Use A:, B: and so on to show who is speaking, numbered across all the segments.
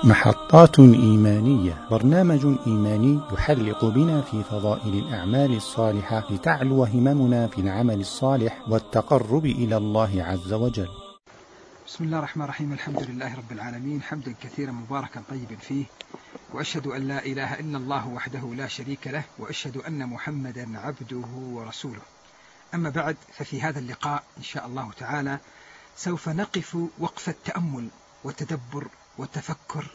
A: محطات إيمانية، برنامج إيماني يحلق بنا في فضائل الأعمال الصالحة لتعلو هممنا في العمل الصالح والتقرب إلى الله عز وجل.
B: بسم الله الرحمن الرحيم. الحمد لله رب العالمين، حمدا كثيرا مباركا طيبا فيه، وأشهد أن لا إله إلا الله وحده لا شريك له، وأشهد أن محمدا عبده ورسوله. أما بعد، ففي هذا اللقاء إن شاء الله تعالى سوف نقف وقفة تأمل وتدبر وتفكر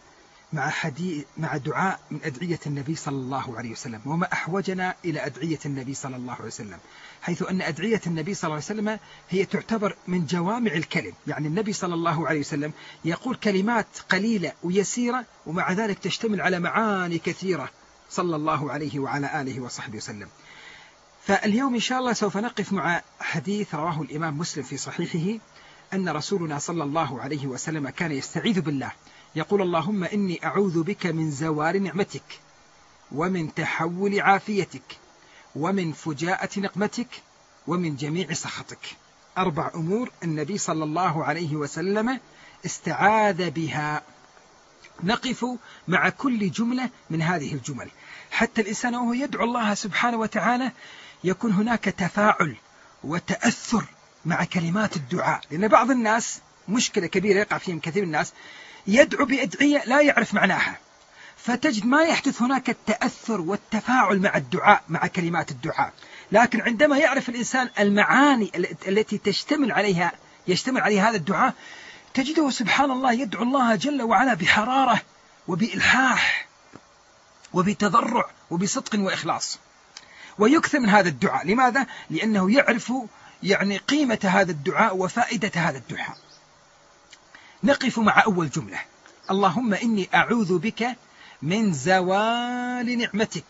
B: مع دعاء من أدعية النبي صلى الله عليه وسلم، وما أحوجنا إلى أدعية النبي صلى الله عليه وسلم، حيث أن أدعية النبي صلى الله عليه وسلم هي تعتبر من جوامع الكلم. يعني النبي صلى الله عليه وسلم يقول كلمات قليلة ويسيرة، ومع ذلك تشتمل على معاني كثيرة صلى الله عليه وعلى آله وصحبه وسلم. فاليوم إن شاء الله سوف نقف مع حديث رواه الإمام مسلم في صحيحه، أن رسولنا صلى الله عليه وسلم كان يستعيذ بالله، يقول: اللهم إني أعوذ بك من زوال نعمتك، ومن تحول عافيتك، ومن فجاءة نقمتك، ومن جميع سخطك. 4 أمور النبي صلى الله عليه وسلم استعاذ بها. نقف مع كل جملة من هذه الجمل، حتى الإنسان وهو يدعو الله سبحانه وتعالى يكون هناك تفاعل وتأثر مع كلمات الدعاء. لأن بعض الناس، مشكلة كبيرة يقع فيهم كثير من الناس، يدعو بأدعية لا يعرف معناها، فتجد ما يحدث هناك التأثر والتفاعل مع الدعاء، مع كلمات الدعاء. لكن عندما يعرف الإنسان المعاني التي يشتمل عليها هذا الدعاء، تجده سبحان الله يدعو الله جل وعلا بحرارة وبإلحاح وبتضرع وبصدق وإخلاص، ويكثر من هذا الدعاء. لماذا؟ لأنه يعرف قيمة هذا الدعاء وفائدة هذا الدعاء. نقف مع أول جملة: اللهم إني أعوذ بك من زوال نعمتك.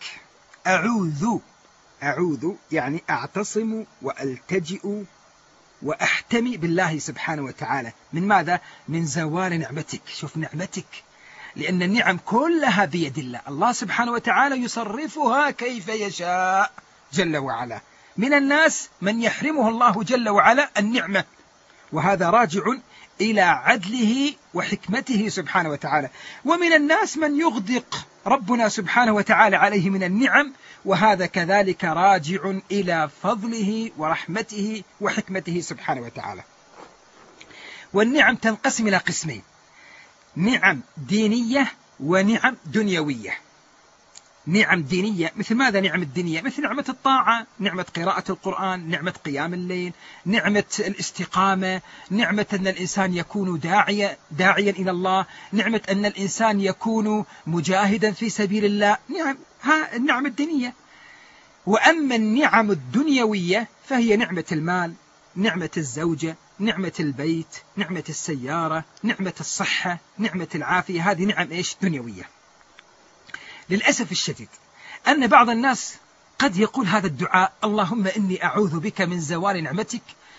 B: أعوذ يعني أعتصم وألتجئ وأحتمي بالله سبحانه وتعالى. من ماذا؟ من زوال نعمتك. شوف نعمتك، لأن النعم كلها بيد الله، الله سبحانه وتعالى يصرفها كيف يشاء جل وعلا. من الناس من يحرمه الله جل وعلا النعمة، وهذا راجع إلى عدله وحكمته سبحانه وتعالى. ومن الناس من يغدق ربنا سبحانه وتعالى عليه من النعم، وهذا كذلك راجع إلى فضله ورحمته وحكمته سبحانه وتعالى. والنعم تنقسم إلى قسمين: نعم دينية ونعم دنيوية. نعم دينية مثل ماذا؟ نعم الدينية مثل نعمة الطاعة، نعمة قراءة القرآن، نعمة قيام الليل، نعمة الاستقامة، نعمة أن الإنسان يكون داعيا إلى الله، نعمة أن الإنسان يكون مجاهدا في سبيل الله. ها النعم الدينية. وأما النعم الدنيوية فهي نعمة المال، نعمة الزوجة، نعمة البيت، نعمة السيارة، نعمة الصحة، نعمة العافية. هذه نعم دنيوية. للأسف الشديد أن بعض الناس قد يقول هذا الدعاء: اللهم إني أعوذ بك من زوال نعمتك،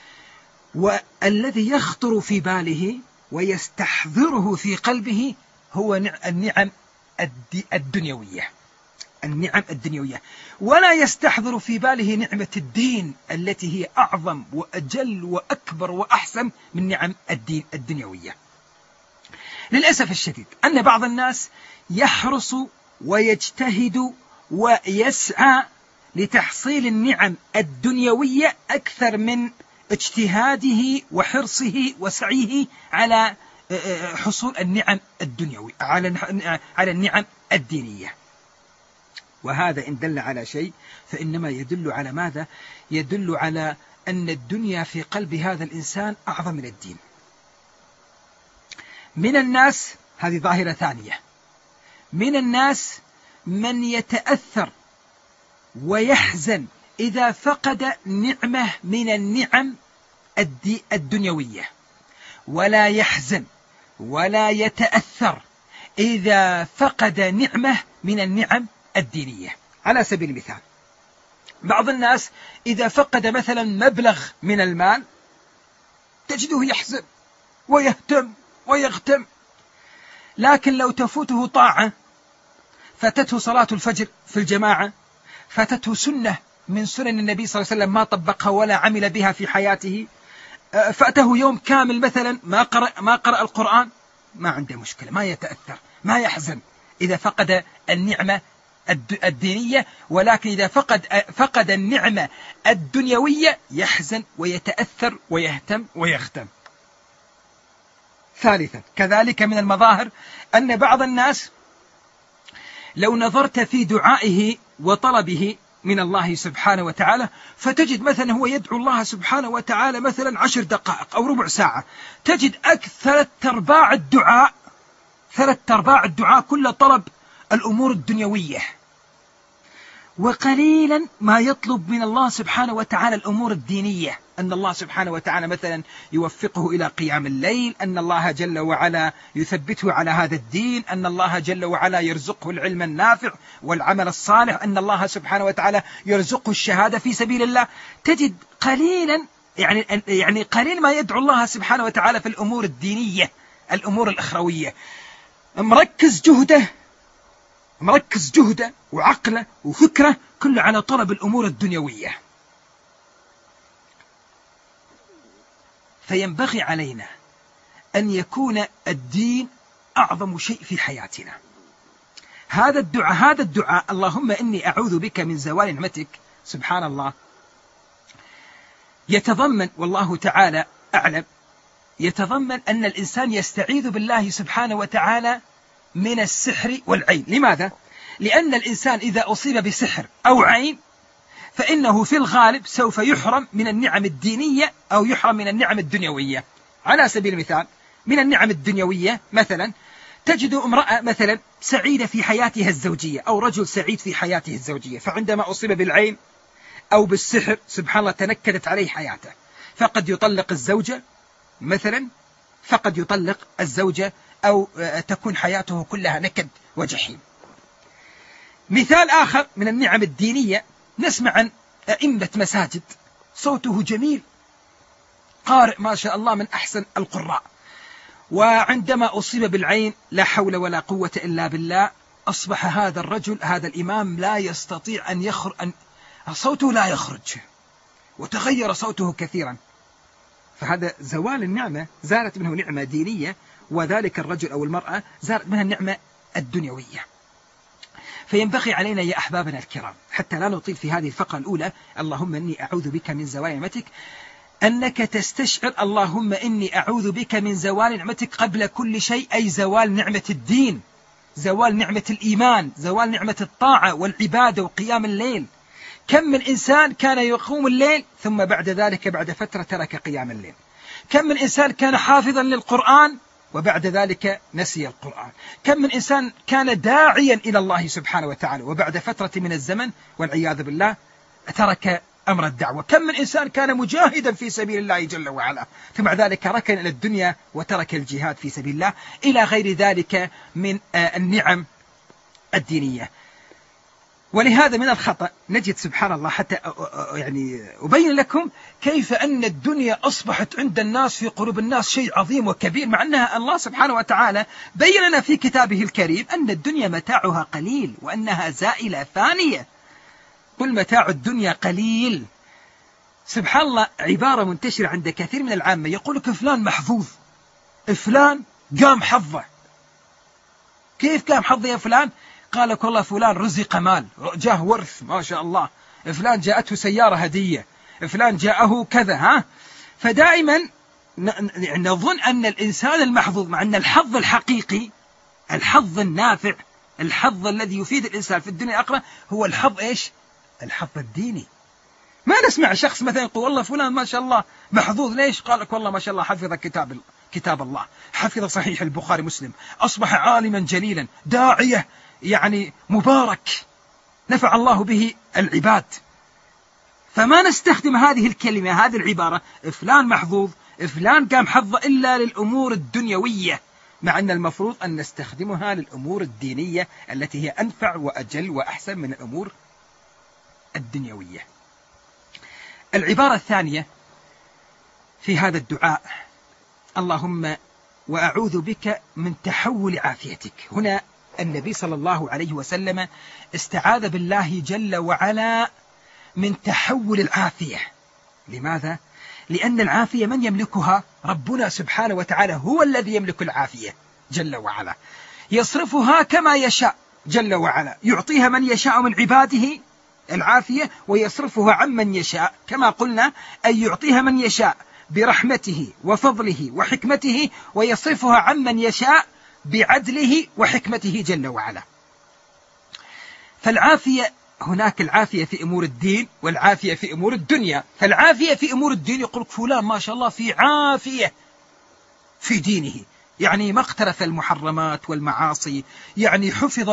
B: والذي يخطر في باله ويستحضره في قلبه هو النعم الدنيوية، النعم الدنيوية، ولا يستحضر في باله نعمة الدين التي هي أعظم وأجل وأكبر وأحسن من نعم الدين الدنيوية. للأسف الشديد أن بعض الناس يحرص ويجتهد ويسعى لتحصيل النعم الدنيوية أكثر من اجتهاده وحرصه وسعيه على حصول النعم الدنيوية، على النعم الدينية. وهذا إن دل على شيء فإنما يدل على ماذا؟ يدل على أن الدنيا في قلب هذا الإنسان أعظم من الدين. من الناس، هذه ظاهرة ثانية، من الناس من يتأثر ويحزن إذا فقد نعمة من النعم الدنيوية، ولا يحزن ولا يتأثر إذا فقد نعمة من النعم الدينية. على سبيل المثال، بعض الناس إذا فقد مثلا مبلغ من المال تجده يحزن ويهتم ويغتم، لكن لو تفوته طاعة، فاتته صلاة الفجر في الجماعة، فاتته سنة من سنن النبي صلى الله عليه وسلم ما طبقها ولا عمل بها في حياته، فاته يوم كامل مثلا ما قرأ القرآن، ما عنده مشكلة، ما يتأثر، ما يحزن إذا فقد النعمة الدينية، ولكن إذا فقد النعمة الدنيوية يحزن ويتأثر ويهتم ويختم. ثالثا، كذلك من المظاهر أن بعض الناس لو نظرت في دعائه وطلبه من الله سبحانه وتعالى، فتجد مثلا هو يدعو الله سبحانه وتعالى مثلا 10 دقائق أو ربع ساعة، تجد ثلاث أرباع الدعاء كله طلب الأمور الدنيوية، وقليلا ما يطلب من الله سبحانه وتعالى الأمور الدينية، أن الله سبحانه وتعالى مثلا يوفقه إلى قيام الليل، أن الله جل وعلا يثبته على هذا الدين، أن الله جل وعلا يرزقه العلم النافع والعمل الصالح، أن الله سبحانه وتعالى يرزقه الشهادة في سبيل الله. تجد قليلا يعني قليل ما يدعو الله سبحانه وتعالى في الأمور الدينية، الأمور الأخروية، مركز جهده وعقله وفكره كله على طلب الأمور الدنيوية. فينبغي علينا أن يكون الدين أعظم شيء في حياتنا. هذا الدعاء اللهم إني أعوذ بك من زوال نعمتك، سبحان الله، يتضمن، والله تعالى أعلم، يتضمن أن الإنسان يستعيذ بالله سبحانه وتعالى من السحر والعين. لماذا؟ لأن الإنسان إذا أصيب بسحر أو عين فإنه في الغالب سوف يحرم من النعم الدينية أو يحرم من النعم الدنيوية. على سبيل المثال، من النعم الدنيوية مثلا تجد امرأة مثلا سعيدة في حياتها الزوجية، أو رجل سعيد في حياته الزوجية، فعندما أصيب بالعين أو بالسحر سبحان الله تنكدت عليه حياته، فقد يطلق الزوجة مثلا، أو تكون حياته كلها نكد وجحيم. مثال آخر من النعم الدينية، نسمع عن أئمة مساجد صوته جميل، قارئ ما شاء الله من أحسن القراء، وعندما أصيب بالعين لا حول ولا قوة إلا بالله، أصبح هذا الرجل، هذا الإمام لا يستطيع أن يخرج، صوته لا يخرج، وتغير صوته كثيرا. فهذا زوال النعمة، زالت منه نعمة دينية، وذلك الرجل أو المرأة زالت منها النعمة الدنيوية. فينبغي علينا يا أحبابنا الكرام، حتى لا نطيل في هذه الفقرة الأولى، اللهم إني أعوذ بك من زوال نعمتك، أنك تستشعر اللهم إني أعوذ بك من زوال نعمتك قبل كل شيء، أي زوال نعمة الدين، زوال نعمة الإيمان، زوال نعمة الطاعة والعبادة وقيام الليل. كم من إنسان كان يقوم الليل ثم بعد ذلك بعد فترة ترك قيام الليل؟ كم من إنسان كان حافظا للقرآن وبعد ذلك نسي القرآن؟ كم من إنسان كان داعيا إلى الله سبحانه وتعالى وبعد فترة من الزمن والعياذ بالله ترك أمر الدعوة؟ كم من إنسان كان مجاهدا في سبيل الله جل وعلا ثم بعد ذلك ركن إلى الدنيا وترك الجهاد في سبيل الله، إلى غير ذلك من النعم الدينية. ولهذا من الخطأ نجد سبحان الله، حتى يعني أبين لكم كيف أن الدنيا أصبحت عند الناس في قلوب الناس شيء عظيم وكبير، مع أنها الله سبحانه وتعالى بين لنا في كتابه الكريم أن الدنيا متاعها قليل وأنها زائلة فانية. قل متاع الدنيا قليل. سبحان الله، عبارة منتشرة عند كثير من العامة، يقول لك فلان محظوظ، فلان قام حظه. كيف قام حظه يا فلان؟ قال لك والله فلان رزق مال، جاه ورث ما شاء الله، فلان جاءته سيارة هدية، فلان جاءه كذا. فدائما نظن أن الإنسان المحظوظ، مع أن الحظ الحقيقي، الحظ النافع، الحظ الذي يفيد الإنسان في الدنيا الآخرة هو الحظ إيش؟ الحظ الديني. ما نسمع شخص مثلا يقول والله فلان ما شاء الله محظوظ، ليش؟ قال لك والله ما شاء الله حفظ كتاب الله، حفظ صحيح البخاري مسلم، أصبح عالما جليلا، داعية يعني مبارك، نفع الله به العباد. فما نستخدم هذه الكلمة، هذه العبارة فلان محظوظ، فلان قام حظه، إلا للأمور الدنيوية، مع أن المفروض أن نستخدمها للأمور الدينية التي هي أنفع وأجل وأحسن من الأمور الدنيوية. العبارة الثانية في هذا الدعاء، اللهم وأعوذ بك من تحول عافيتك. هنا النبي صلى الله عليه وسلم استعاذ بالله جل وعلا من تحول العافية. لماذا؟ لأن العافية من يملكها؟ ربنا سبحانه وتعالى هو الذي يملك العافية. جل وعلا، يصرفها كما يشاء جل وعلا، يعطيها من يشاء من عباده العافية، ويصرفها عمن يشاء كما قلنا، أن يعطيها من يشاء برحمته وفضله وحكمته، ويصرفها عمن يشاء بعدله وحكمته جل وعلا. فالعافية هناك العافية في أمور الدين والعافية في أمور الدنيا. فالعافية في أمور الدين يقول فلان ما شاء الله في عافية في دينه، يعني ما اقترف المحرمات والمعاصي، يعني حفظ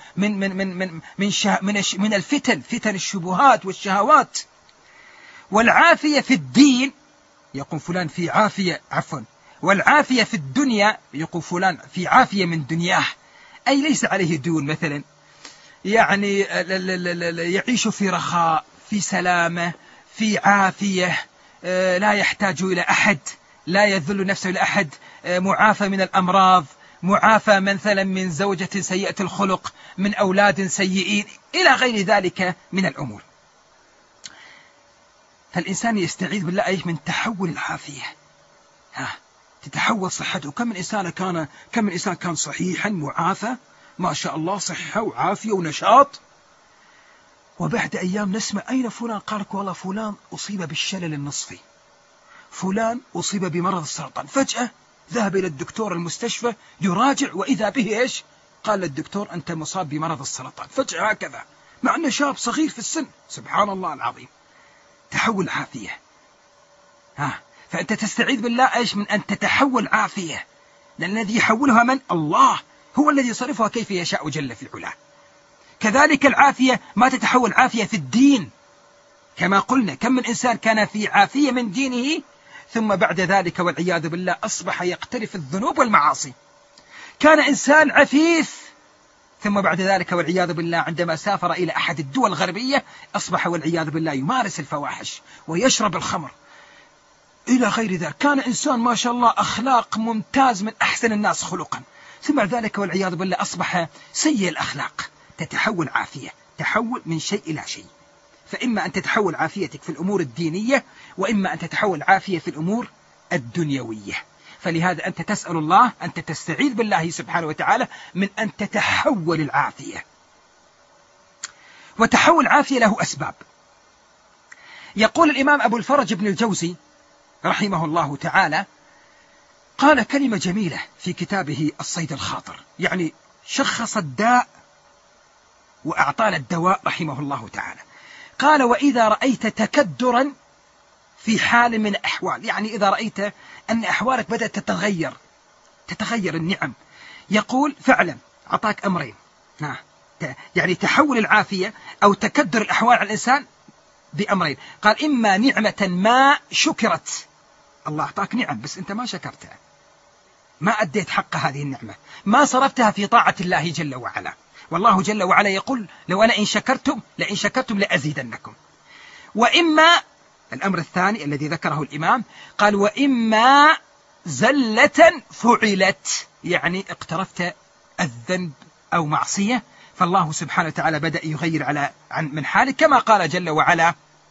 B: من الفتن، فتن الشبهات والشهوات. والعافية في الدين يقول فلان في عافية، والعافية في الدنيا يقول فلان في عافية من دنياه، أي ليس عليه دون مثلا، يعني يعيش في رخاء، في سلامة، في عافية، لا يحتاج إلى أحد، لا يذل نفسه إلى أحد، معافى من الأمراض، معافى مثلا من زوجة سيئة الخلق، من أولاد سيئين، إلى غير ذلك من الأمور. فالإنسان يستعيذ بالله من تحول العافية، تتحول صحته. كم من إنسان كان صحيحا معافى ما شاء الله، صحة وعافية ونشاط، وبعد أيام نسمع أين فلان؟ قالك والله فلان أصيب بالشلل النصفي، فلان أصيب بمرض السرطان. فجأة ذهب إلى الدكتور المستشفى يراجع، وإذا به إيش؟ قال الدكتور أنت مصاب بمرض السرطان. فجأة هكذا مع أنه شاب صغير في السن، سبحان الله العظيم، تحول عافية. فأنت تستعيذ بالله إيش؟ من أن تتحول عافية، لأن الذي يحولها من؟ الله، هو الذي يصرفها كيف يشاء جل في علاه. كذلك العافية ما تتحول عافية في الدين، كما قلنا كم من إنسان كان في عافية من دينه، ثم بعد ذلك والعياذ بالله أصبح يقترف الذنوب والمعاصي. كان إنسان عفيف، ثم بعد ذلك والعياذ بالله عندما سافر إلى أحد الدول الغربية أصبح والعياذ بالله يمارس الفواحش ويشرب الخمر إلى غير ذلك. كان إنسان ما شاء الله أخلاق ممتاز، من أحسن الناس خلقا، ثم بعد ذلك والعياذ بالله أصبح سيء الأخلاق. تتحول عافية، تحول من شيء إلى شيء. فإما أن تتحول عافيتك في الأمور الدينية، وإما أن تتحول عافية في الأمور الدنيوية. فلهذا أنت تسأل الله، أنت تستعيذ بالله سبحانه وتعالى من أن تتحول العافية. وتحول العافية له أسباب. يقول الإمام أبو الفرج بن الجوزي رحمه الله تعالى، قال كلمة جميلة في كتابه الصيد الخاطر، يعني شخص الداء وأعطانا الدواء رحمه الله تعالى. قال وإذا رأيت تكدرا في حال من الأحوال، يعني إذا رأيت أن أحوالك بدأت تتغير النعم، يقول فعلا أعطاك أمرين، يعني تحول العافية أو تكدر الأحوال على الإنسان بأمرين. قال إما نعمة ما شكرت، الله أعطاك نعم بس أنت ما شكرتها، ما أديت حق هذه النعمة، ما صرفتها في طاعة الله جل وعلا. والله جل وعلا يقول لو أنا إن شكرتم لأزيدنكم. وإما الأمر الثاني الذي ذكره الإمام، قال وإما زلة فعلت، يعني اقترفت الذنب أو معصية، فالله سبحانه وتعالى بدأ يغير من حالك، كما قال جل وعلا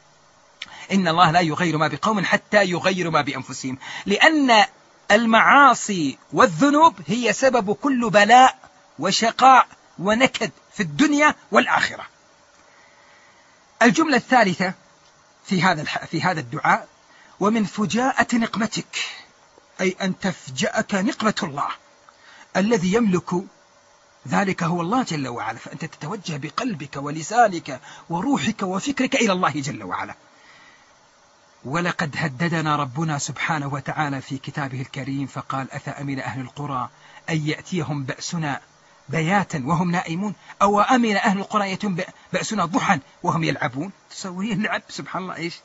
B: إن الله لا يغير ما بقوم حتى يغيروا ما بأنفسهم، لأن المعاصي والذنوب هي سبب كل بلاء وشقاء ونكد في الدنيا والآخرة. الجملة الثالثة في هذا الدعاء، ومن فجاءة نقمتك، أي أن تفجأك نقمة الله، الذي يملك ذلك هو الله جل وعلا، فأنت تتوجه بقلبك ولسانك وروحك وفكرك إلى الله جل وعلا. ولقد هددنا ربنا سبحانه وتعالى في كتابه الكريم فقال أفأمن أهل القرى أن يأتيهم بأسنا بياتا وهم نائمون أو أمن أهل القرى يأتيهم بأسنا ضحى وهم يلعبون. تسوي اللعب سبحان الله إيش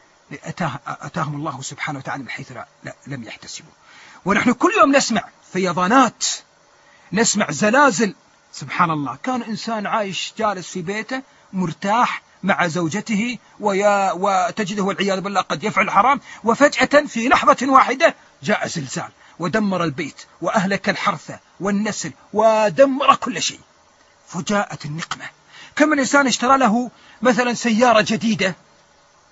B: أتاهم الله سبحانه وتعالى بحيث لم يحتسبوا. ونحن كل يوم نسمع فيضانات، نسمع زلازل، سبحان الله. كان إنسان عايش جالس في بيته مرتاح مع زوجته وتجده والعياذ بالله قد يفعل الحرام، وفجأة في لحظة واحدة جاء زلزال ودمر البيت وأهلك الحرث والنسل ودمر كل شيء. فجاءة النقمة. كم من إنسان اشترى له مثلا سيارة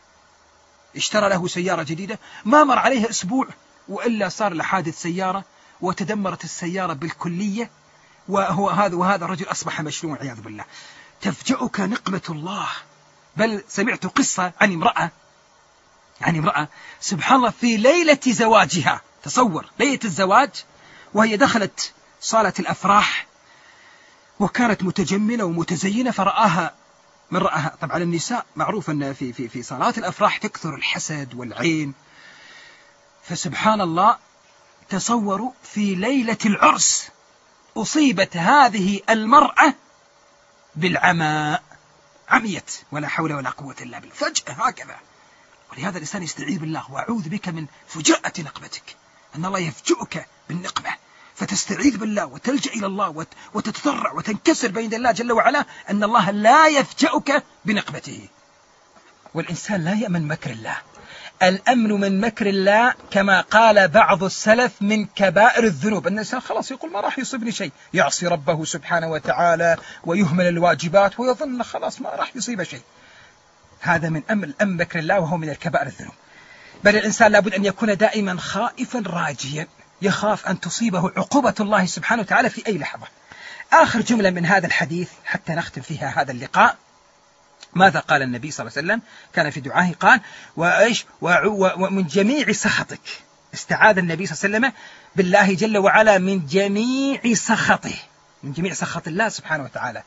B: جديدة، ما مر عليه أسبوع وإلا صار له حادث سيارة وتدمرت السيارة بالكلية، وهذا الرجل أصبح مشلول والعياذ بالله. تفجأك نقمة الله. بل سمعت قصة عن امرأة سبحان الله في ليلة زواجها، تصور ليلة الزواج وهي دخلت صالة الأفراح وكانت متجملة ومتزينة، فرآها من رآها. طبعا النساء معروف أن في صالات الأفراح تكثر الحسد والعين، فسبحان الله تصوروا في ليلة العرس أصيبت هذه المرأة بالعمى، عميت ولا حول ولا قوة إلا بالله، فجأة هكذا. ولهذا الإنسان يستعيذ بالله: وأعوذ بك من فجاءة نقمتك، أن الله يفجئك بالنقمة، فتستعيذ بالله وتلجأ إلى الله وتتضرع وتنكسر بين الله جل وعلا أن الله لا يفجئك بنقمته. والإنسان لا يأمن مكر الله. الأمن من مكر الله كما قال بعض السلف من كبائر الذنوب. أن الإنسان خلاص يقول ما راح يصيبني شيء، يعصي ربه سبحانه وتعالى ويهمل الواجبات ويظن خلاص ما راح يصيب شيء. هذا من أمن مكر الله، وهو من الكبائر الذنوب. بل الإنسان لابد أن يكون دائما خائفا راجيا، يخاف أن تصيبه عقوبة الله سبحانه وتعالى في أي لحظة. آخر جملة من هذا الحديث حتى نختم فيها هذا اللقاء: ماذا قال النبي صلى الله عليه وسلم؟ كان في دعائه قال: ومن جميع سخطك. استعاذ النبي صلى الله عليه وسلم بالله جل وعلا من جميع سخطه، من جميع سخط الله سبحانه وتعالى.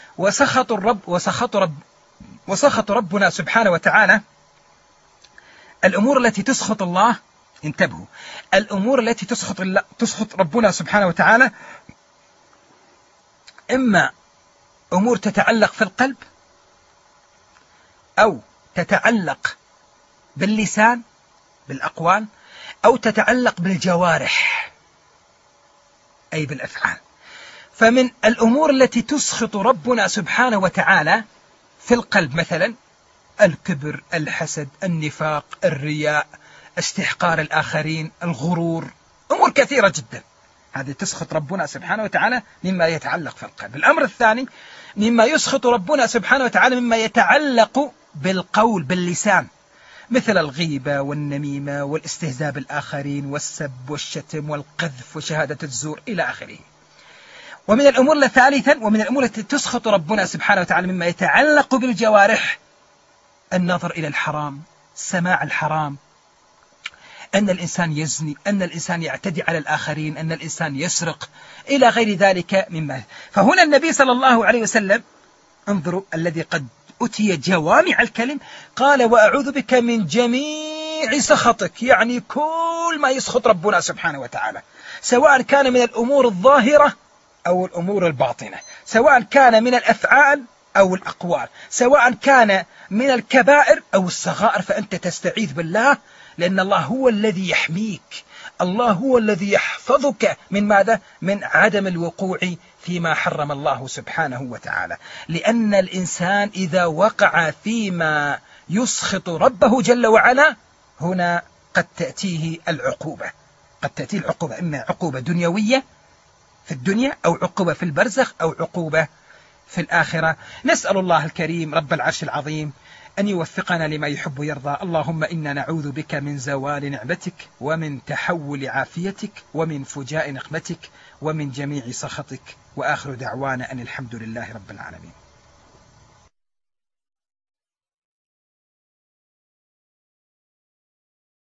B: وسخط ربنا سبحانه وتعالى الأمور التي تسخط الله. انتبهوا، الأمور التي تسخط ربنا سبحانه وتعالى إما أمور تتعلق في القلب، أو تتعلق باللسان بالأقوال، أو تتعلق بالجوارح أي بالأفعال. فمن الأمور التي تسخط ربنا سبحانه وتعالى في القلب مثلا الكبر، الحسد، النفاق، الرياء، استحقار الآخرين، الغرور، أمور كثيرة جدا هذه تسخط ربنا سبحانه وتعالى مما يتعلق في القلب. الأمر الثاني مما يسخط ربنا سبحانه وتعالى مما يتعلق بالقول باللسان، مثل الغيبة والنميمة والاستهزاء بالآخرين والسب والشتم والقذف وشهادة الزور إلى آخره. ومن الأمور الثالثة ومن الأمور التي تسخط ربنا سبحانه وتعالى مما يتعلق بالجوارح النظر إلى الحرام، سماع الحرام، أن الإنسان يزني، أن الإنسان يعتدي على الآخرين، أن الإنسان يسرق إلى غير ذلك مما. فهنا النبي صلى الله عليه وسلم انظروا الذي قد أتي جوامع الكلم قال: وأعوذ بك من جميع سخطك، يعني كل ما يسخط ربنا سبحانه وتعالى، سواء كان من الأمور الظاهرة أو الأمور الباطنة، سواء كان من الأفعال أو الأقوال، سواء كان من الكبائر أو الصغائر، فأنت تستعيذ بالله، لأن الله هو الذي يحميك، الله هو الذي يحفظك من ماذا؟ من عدم الوقوع فيما حرم الله سبحانه وتعالى. لأن الإنسان إذا وقع فيما يسخط ربه جل وعلا هنا قد تأتيه العقوبة، قد تأتيه العقوبة، إما عقوبة دنيوية في الدنيا، أو عقوبة في البرزخ، أو عقوبة في الآخرة. نسأل الله الكريم رب العرش العظيم أن يوفقنا لما يحب ويرضى. اللهم إنا نعوذ بك من زوال نعمتك، ومن تحول عافيتك، ومن فجاء نقمتك، ومن جميع سخطك. وآخر دعوانا أن الحمد لله رب العالمين.